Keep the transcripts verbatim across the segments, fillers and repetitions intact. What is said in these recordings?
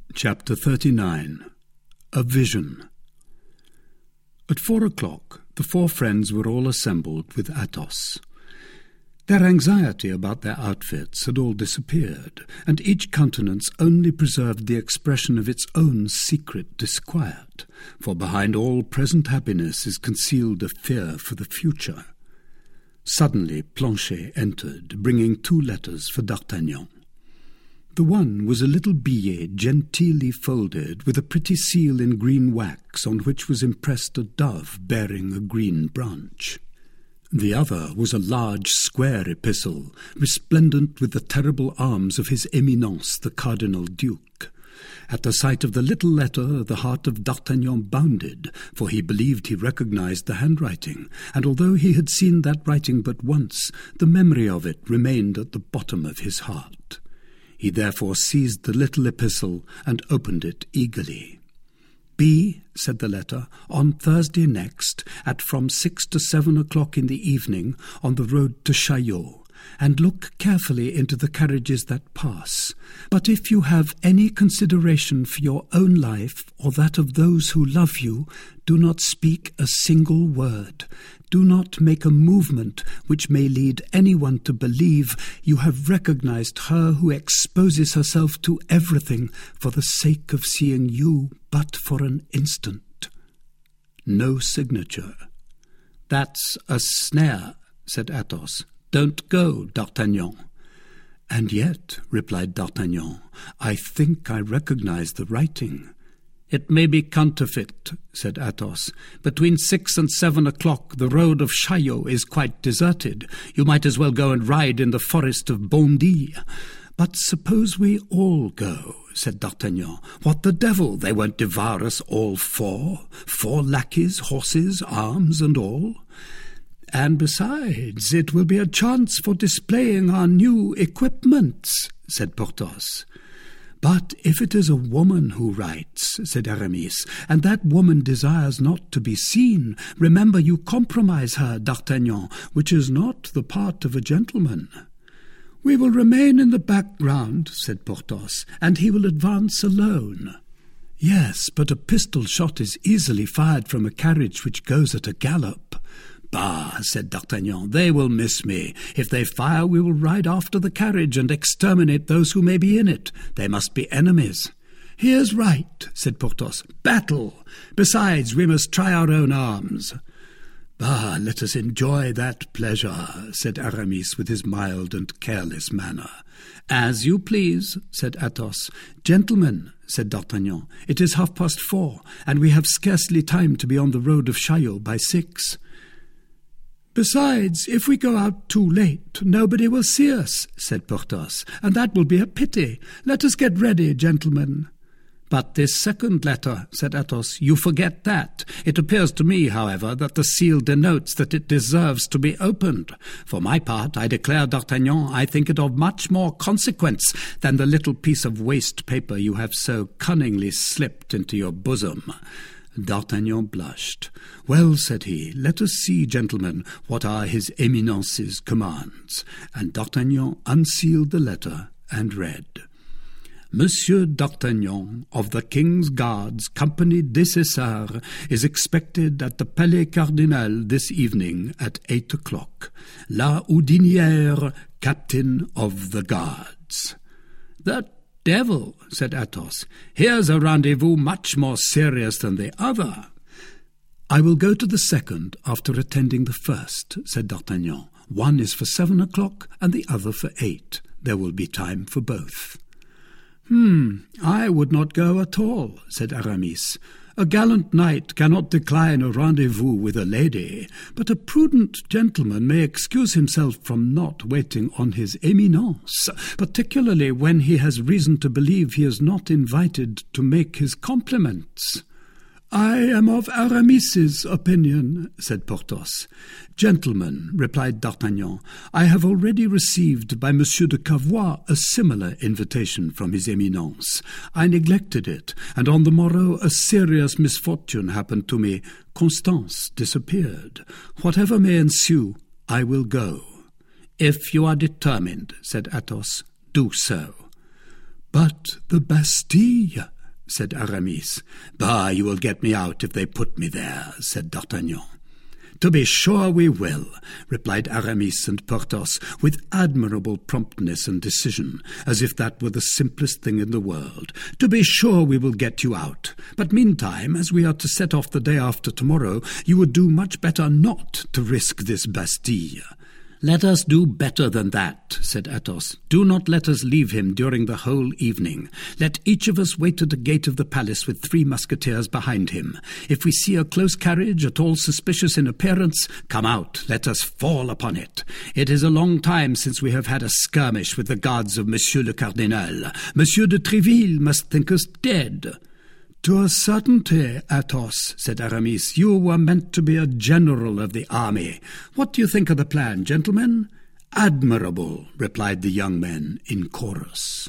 Chapter thirty-nine. A Vision. At four o'clock, the four friends were all assembled with Athos. Their anxiety about their outfits had all disappeared, and each countenance only preserved the expression of its own secret disquiet, for behind all present happiness is concealed a fear for the future. Suddenly Planchet entered, bringing two letters for D'Artagnan. The one was a little billet genteelly folded, with a pretty seal in green wax on which was impressed a dove bearing a green branch. The other was a large square epistle, resplendent with the terrible arms of his Eminence the Cardinal Duke. At the sight of the little letter the heart of D'Artagnan bounded, for he believed he recognized the handwriting, and although he had seen that writing but once, the memory of it remained at the bottom of his heart. He therefore seized the little epistle and opened it eagerly. "Be," said the letter, "on Thursday next, at from six to seven o'clock in the evening, on the road to Chaillot, and look carefully into the carriages that pass. But if you have any consideration for your own life or that of those who love you, do not speak a single word. Do not make a movement which may lead anyone to believe you have recognized her who exposes herself to everything for the sake of seeing you but for an instant." No signature. "That's a snare," said Athos. "Don't go, D'Artagnan." "And yet," replied D'Artagnan, "I think I recognize the writing." "It may be counterfeit," said Athos. "Between six and seven o'clock the road of Chaillot is quite deserted. You might as well go and ride in the forest of Bondy." "But suppose we all go," said D'Artagnan. "What the devil, they won't devour us all four? Four lackeys, horses, arms, and all." "And besides, it will be a chance for displaying our new equipments," said Porthos. "But if it is a woman who writes," said Aramis, "and that woman desires not to be seen, remember you compromise her, D'Artagnan, which is not the part of a gentleman." "We will remain in the background," said Porthos, "and he will advance alone." "Yes, but a pistol shot is easily fired from a carriage which goes at a gallop." "Bah," said D'Artagnan, "they will miss me. If they fire, we will ride after the carriage and exterminate those who may be in it. They must be enemies." "He is right," said Porthos. "Battle! Besides, we must try our own arms." "Bah, let us enjoy that pleasure," said Aramis with his mild and careless manner. "As you please," said Athos. "Gentlemen," said D'Artagnan, "it is half past four, and we have scarcely time to be on the road of Chaillot by six." "Besides, if we go out too late, nobody will see us," said Porthos, "and that will be a pity. Let us get ready, gentlemen." "But this second letter," said Athos, "you forget that. It appears to me, however, that the seal denotes that it deserves to be opened. For my part, I declare, D'Artagnan, I think it of much more consequence than the little piece of waste paper you have so cunningly slipped into your bosom." D'Artagnan blushed. "Well," said he, "let us see, gentlemen, what are his Eminence's commands." And D'Artagnan unsealed the letter and read: "Monsieur D'Artagnan of the King's Guards, Company des Essarts, is expected at the Palais Cardinal this evening at eight o'clock. La Houdinière, Captain of the Guards." "The devil," said Athos. "Here's a rendezvous much more serious than the other." "I will go to the second after attending the first," said D'Artagnan. "One is for seven o'clock and the other for eight. There will be time for both." "Hmm, I would not go at all," said Aramis. "A gallant knight cannot decline a rendezvous with a lady, but a prudent gentleman may excuse himself from not waiting on his Eminence, particularly when he has reason to believe he is not invited to make his compliments." "I am of Aramis's opinion," said Porthos. "Gentlemen," replied D'Artagnan, "I have already received by Monsieur de Cavois a similar invitation from his Eminence. I neglected it, and on the morrow a serious misfortune happened to me. Constance disappeared. Whatever may ensue, I will go." "If you are determined," said Athos, "do so." "But the Bastille," said Aramis. "Bah, you will get me out if they put me there," said D'Artagnan. "To be sure we will," replied Aramis and Porthos, with admirable promptness and decision, as if that were the simplest thing in the world. "To be sure we will get you out. But meantime, as we are to set off the day after tomorrow, you would do much better not to risk this Bastille." "Let us do better than that," said Athos. "Do not let us leave him during the whole evening. Let each of us wait at the gate of the palace with three musketeers behind him. If we see a close carriage at all suspicious in appearance, come out, let us fall upon it. It is a long time since we have had a skirmish with the guards of Monsieur le Cardinal. Monsieur de Tréville must think us dead." "To a certainty, Athos," said Aramis. "You were meant to be a general of the army. What do you think of the plan, gentlemen?" "Admirable," replied the young men in chorus.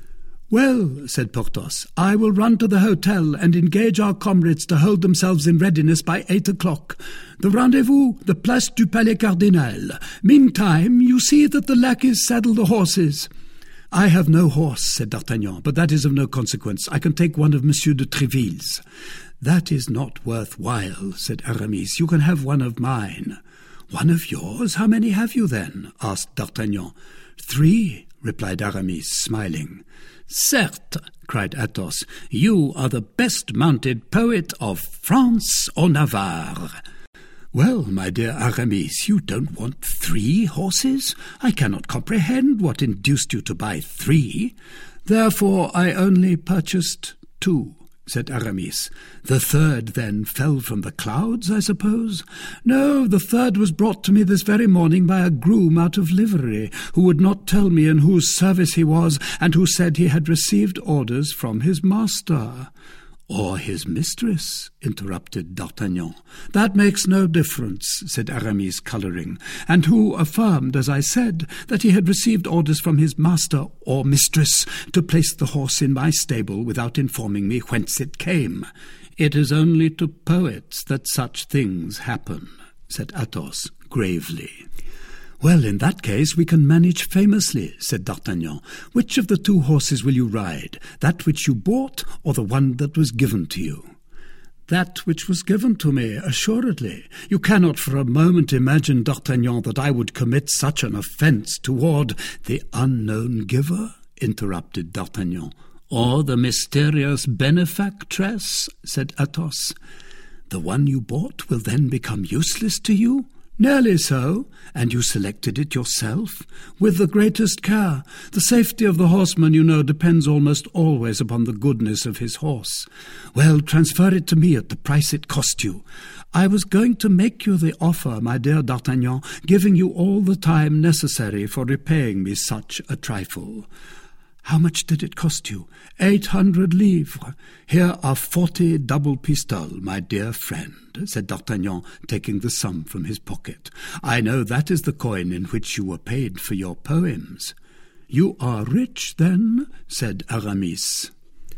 "Well," said Porthos, "I will run to the hotel and engage our comrades to hold themselves in readiness by eight o'clock. The rendezvous, the Place du Palais Cardinal. Meantime, you see that the lackeys saddle the horses." "I have no horse," said D'Artagnan, "but that is of no consequence. I can take one of Monsieur de Tréville's." "That is not worth while," said Aramis. "You can have one of mine." "One of yours? How many have you then?" asked D'Artagnan. "Three," replied Aramis, smiling. "Certes," cried Athos, "you are the best mounted poet of France or Navarre." "Well, my dear Aramis, you don't want three horses? I cannot comprehend what induced you to buy three." "Therefore I only purchased two," said Aramis. "The third, then, fell from the clouds, I suppose?" "No, the third was brought to me this very morning by a groom out of livery, who would not tell me in whose service he was, and who said he had received orders from his master." "Or his mistress," interrupted D'Artagnan. "That makes no difference," said Aramis, colouring, "and who affirmed, as I said, that he had received orders from his master or mistress to place the horse in my stable without informing me whence it came." "It is only to poets that such things happen," said Athos, gravely. "Well, in that case we can manage famously," said D'Artagnan. "Which of the two horses will you ride, that which you bought or the one that was given to you?" "That which was given to me, assuredly. You cannot for a moment imagine, D'Artagnan, that I would commit such an offence toward—" "The unknown giver?" interrupted D'Artagnan. "Or the mysterious benefactress?" said Athos. "The one you bought will then become useless to you?" "Nearly so. And you selected it yourself?" "With the greatest care. The safety of the horseman, you know, depends almost always upon the goodness of his horse." "Well, transfer it to me at the price it cost you." "I was going to make you the offer, my dear D'Artagnan, giving you all the time necessary for repaying me such a trifle." "How much did it cost you?" Eight hundred livres. "Here are forty double pistoles, my dear friend," said D'Artagnan, taking the sum from his pocket. "I know that is the coin in which you were paid for your poems." "You are rich, then?" said Aramis.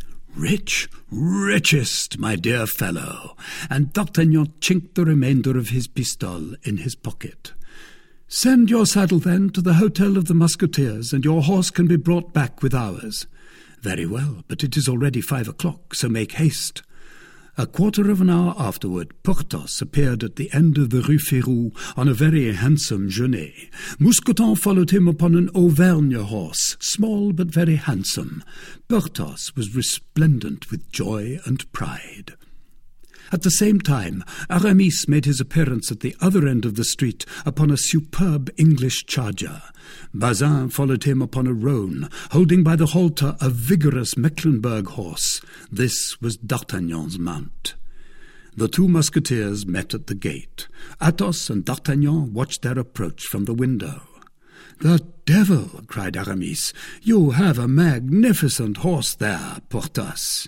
"Rich, richest, my dear fellow." And D'Artagnan chinked the remainder of his pistole in his pocket. "Send your saddle, then, to the Hotel of the Musketeers, and your horse can be brought back with ours." "Very well, but it is already five o'clock, so make haste." A quarter of an hour afterward, Porthos appeared at the end of the Rue Férou on a very handsome genet. Mousqueton followed him upon an Auvergne horse, small but very handsome. Porthos was resplendent with joy and pride. At the same time, Aramis made his appearance at the other end of the street upon a superb English charger. Bazin followed him upon a roan, holding by the halter a vigorous Mecklenburg horse. This was D'Artagnan's mount. The two musketeers met at the gate. Athos and D'Artagnan watched their approach from the window. "The devil!" cried Aramis. "You have a magnificent horse there, Porthos."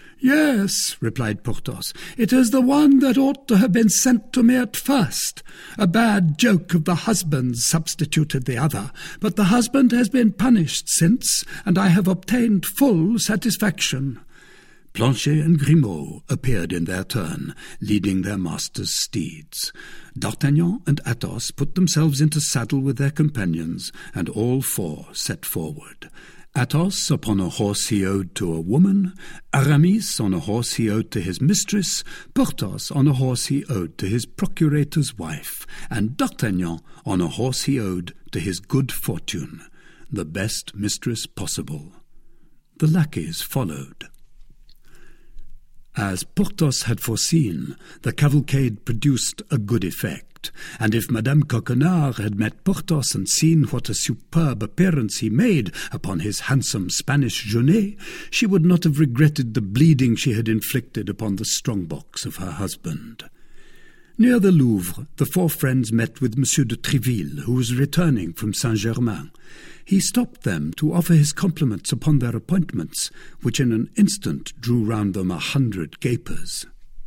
"Yes," replied Porthos, "it is the one that ought to have been sent to me at first. A bad joke of the husband's substituted the other, but the husband has been punished since, and I have obtained full satisfaction." Planchet and Grimaud appeared in their turn, leading their master's steeds. D'Artagnan and Athos put themselves into saddle with their companions, and all four set forward. Athos upon a horse he owed to a woman, Aramis on a horse he owed to his mistress, Porthos on a horse he owed to his procurator's wife, and D'Artagnan on a horse he owed to his good fortune, the best mistress possible. The lackeys followed. As Porthos had foreseen, the cavalcade produced a good effect, and if Madame Coquenard had met Porthos and seen what a superb appearance he made upon his handsome Spanish genet, she would not have regretted the bleeding she had inflicted upon the strong-box of her husband. Near the Louvre, the four friends met with Monsieur de Tréville, who was returning from Saint-Germain. He stopped them to offer his compliments upon their appointments, which in an instant drew round them a hundred gapers.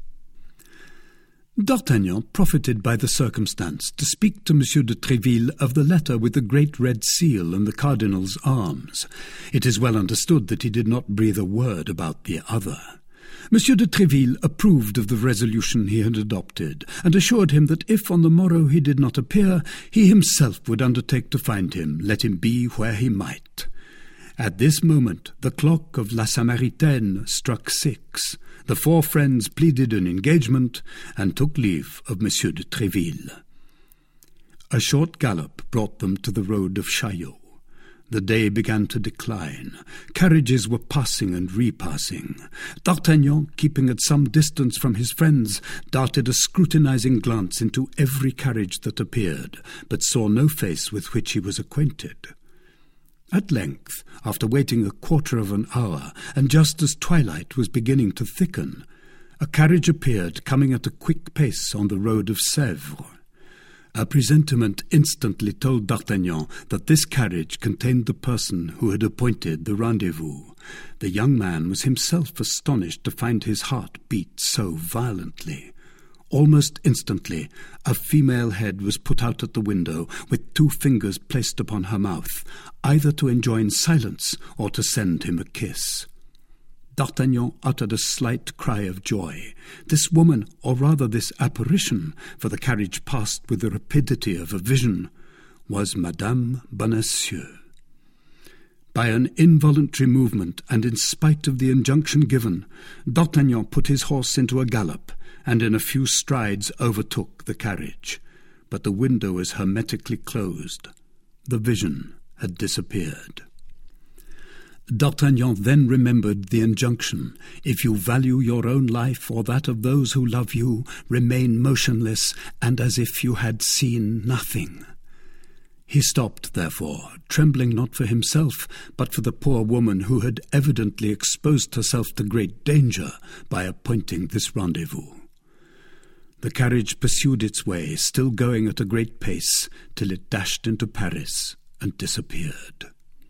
D'Artagnan profited by the circumstance to speak to Monsieur de Tréville of the letter with the great red seal and the cardinal's arms. It is well understood that he did not breathe a word about the other. Monsieur de Tréville approved of the resolution he had adopted, and assured him that if on the morrow he did not appear, he himself would undertake to find him, let him be where he might. At this moment the clock of La Samaritaine struck six. The four friends pleaded an engagement, and took leave of Monsieur de Tréville. A short gallop brought them to the road of Chaillot. The day began to decline. Carriages were passing and repassing. D'Artagnan, keeping at some distance from his friends, darted a scrutinizing glance into every carriage that appeared, but saw no face with which he was acquainted. At length, after waiting a quarter of an hour, and just as twilight was beginning to thicken, a carriage appeared coming at a quick pace on the road of Sèvres. A presentiment instantly told D'Artagnan that this carriage contained the person who had appointed the rendezvous. The young man was himself astonished to find his heart beat so violently. Almost instantly, a female head was put out at the window, with two fingers placed upon her mouth, either to enjoin silence or to send him a kiss. D'Artagnan uttered a slight cry of joy. This woman, or rather this apparition, for the carriage passed with the rapidity of a vision, was Madame Bonacieux. By an involuntary movement, and in spite of the injunction given, D'Artagnan put his horse into a gallop, and in a few strides overtook the carriage. But the window was hermetically closed. The vision had disappeared. D'Artagnan then remembered the injunction, "If you value your own life or that of those who love you, remain motionless and as if you had seen nothing." He stopped, therefore, trembling not for himself, but for the poor woman who had evidently exposed herself to great danger by appointing this rendezvous. The carriage pursued its way, still going at a great pace, till it dashed into Paris and disappeared.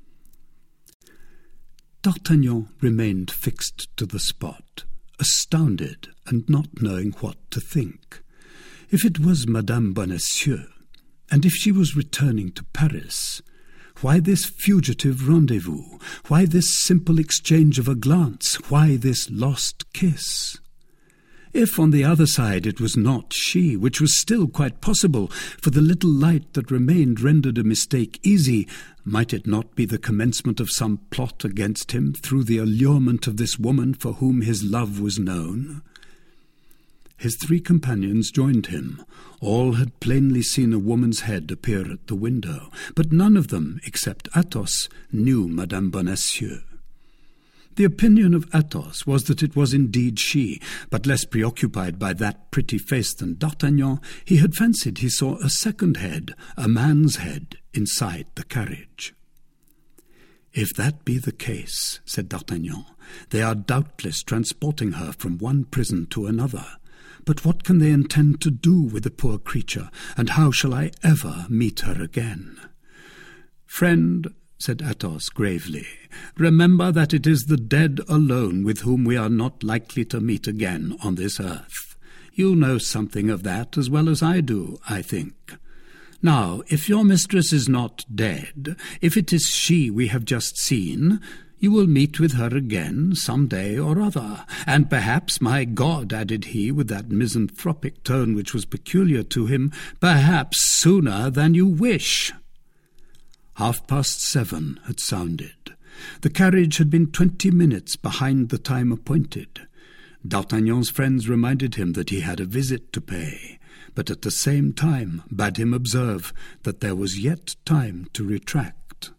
D'Artagnan remained fixed to the spot, astounded and not knowing what to think. If it was Madame Bonacieux, and if she was returning to Paris, why this fugitive rendezvous? Why this simple exchange of a glance? Why this lost kiss? If on the other side it was not she, which was still quite possible, for the little light that remained rendered a mistake easy, might it not be the commencement of some plot against him through the allurement of this woman for whom his love was known? His three companions joined him. All had plainly seen a woman's head appear at the window, but none of them, except Athos, knew Madame Bonacieux. The opinion of Athos was that it was indeed she, but less preoccupied by that pretty face than D'Artagnan, he had fancied he saw a second head, a man's head, inside the carriage. "If that be the case," said D'Artagnan, "they are doubtless transporting her from one prison to another. But what can they intend to do with the poor creature, and how shall I ever meet her again?" "Friend," said Athos gravely, "remember that it is the dead alone with whom we are not likely to meet again on this earth. You know something of that as well as I do, I think. Now, if your mistress is not dead, if it is she we have just seen, you will meet with her again some day or other, and perhaps, my God," added he, with that misanthropic tone which was peculiar to him, "perhaps sooner than you wish." Half-past seven had sounded. The carriage had been twenty minutes behind the time appointed. D'Artagnan's friends reminded him that he had a visit to pay, but at the same time bade him observe that there was yet time to retract.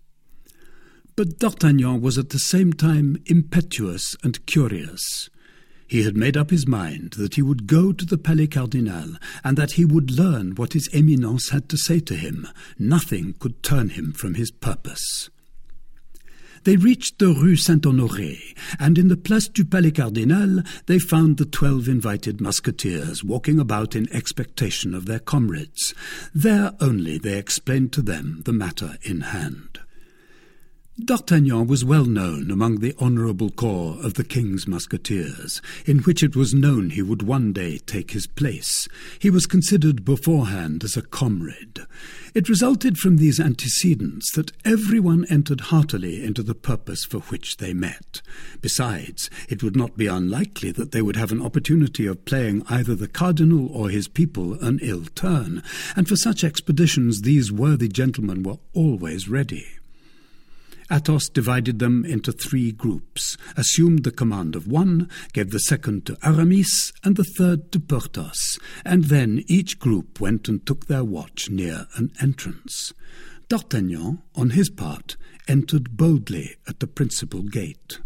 But D'Artagnan was at the same time impetuous and curious. He had made up his mind that he would go to the Palais Cardinal, and that he would learn what his Eminence had to say to him. Nothing could turn him from his purpose. They reached the Rue Saint-Honoré, and in the Place du Palais Cardinal they found the twelve invited musketeers walking about in expectation of their comrades. There only they explained to them the matter in hand. D'Artagnan was well known among the honourable corps of the King's Musketeers, in which it was known he would one day take his place. He was considered beforehand as a comrade. It resulted from these antecedents that everyone entered heartily into the purpose for which they met. Besides, it would not be unlikely that they would have an opportunity of playing either the cardinal or his people an ill turn, and for such expeditions these worthy gentlemen were always ready. Athos divided them into three groups, assumed the command of one, gave the second to Aramis, and the third to Porthos, and then each group went and took their watch near an entrance. D'Artagnan, on his part, entered boldly at the principal gate.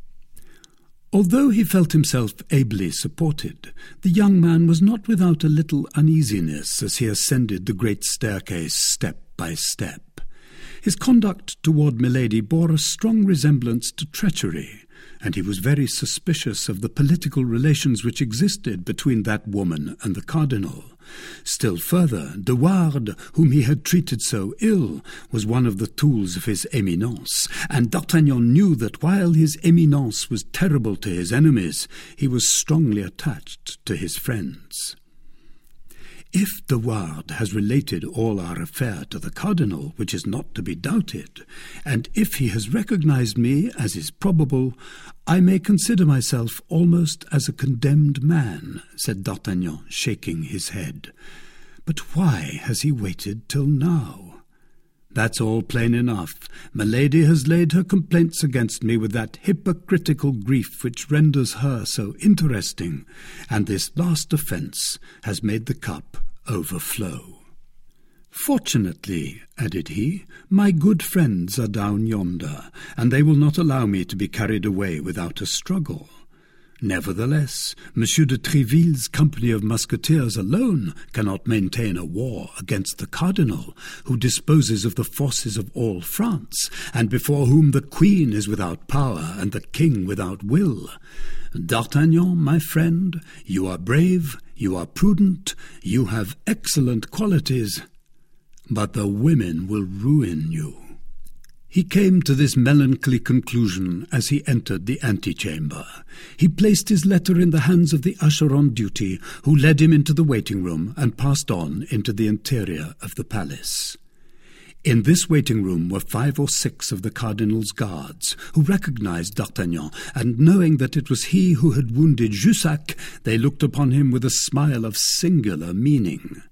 Although he felt himself ably supported, the young man was not without a little uneasiness as he ascended the great staircase step by step. His conduct toward Milady bore a strong resemblance to treachery, and he was very suspicious of the political relations which existed between that woman and the cardinal. Still further, De Wardes, whom he had treated so ill, was one of the tools of his Eminence, and D'Artagnan knew that while his Eminence was terrible to his enemies, he was strongly attached to his friends. If De Wardes has related all our affair to the cardinal, which is not to be doubted, and if he has recognized me, as is probable, I may consider myself almost as a condemned man, said D'Artagnan, shaking his head. But why has he waited till now? That's all plain enough. Milady has laid her complaints against me with that hypocritical grief which renders her so interesting, and this last offence has made the cup overflow. Fortunately, added he, my good friends are down yonder, and they will not allow me to be carried away without a struggle. Nevertheless, Monsieur de Tréville's company of musketeers alone cannot maintain a war against the cardinal, who disposes of the forces of all France, and before whom the queen is without power and the king without will. D'Artagnan, my friend, you are brave, you are prudent, you have excellent qualities, but the women will ruin you. He came to this melancholy conclusion as he entered the antechamber. He placed his letter in the hands of the usher on duty, who led him into the waiting room and passed on into the interior of the palace. In this waiting room were five or six of the cardinal's guards, who recognized D'Artagnan, and knowing that it was he who had wounded Jussac, they looked upon him with a smile of singular meaning.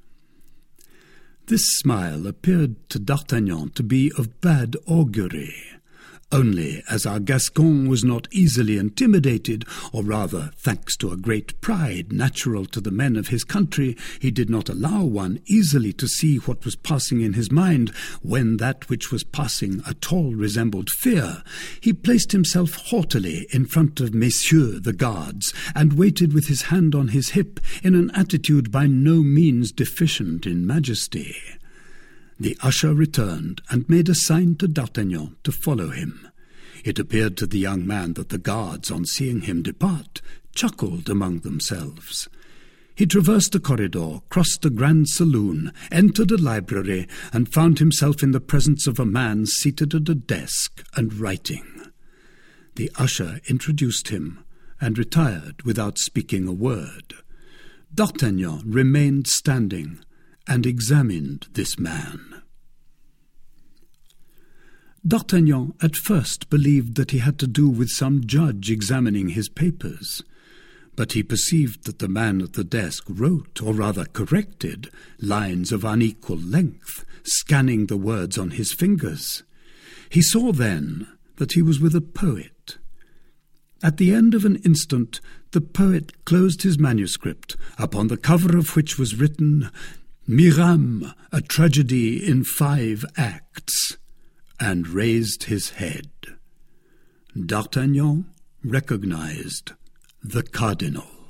This smile appeared to D'Artagnan to be of bad augury. Only, as our Gascon was not easily intimidated, or rather, thanks to a great pride natural to the men of his country, he did not allow one easily to see what was passing in his mind, when that which was passing at all resembled fear, he placed himself haughtily in front of messieurs the guards, and waited with his hand on his hip, in an attitude by no means deficient in majesty. The usher returned, and made a sign to D'Artagnan to follow him. It appeared to the young man that the guards, on seeing him depart, chuckled among themselves. He traversed a corridor, crossed a grand saloon, entered a library, and found himself in the presence of a man seated at a desk and writing. The usher introduced him, and retired without speaking a word. D'Artagnan remained standing, and examined this man. D'Artagnan at first believed that he had to do with some judge examining his papers, but he perceived that the man at the desk wrote, or rather corrected, lines of unequal length, scanning the words on his fingers. He saw then that he was with a poet. At the end of an instant, the poet closed his manuscript, upon the cover of which was written, "Miram, a tragedy in five acts," and raised his head. D'Artagnan recognized the cardinal.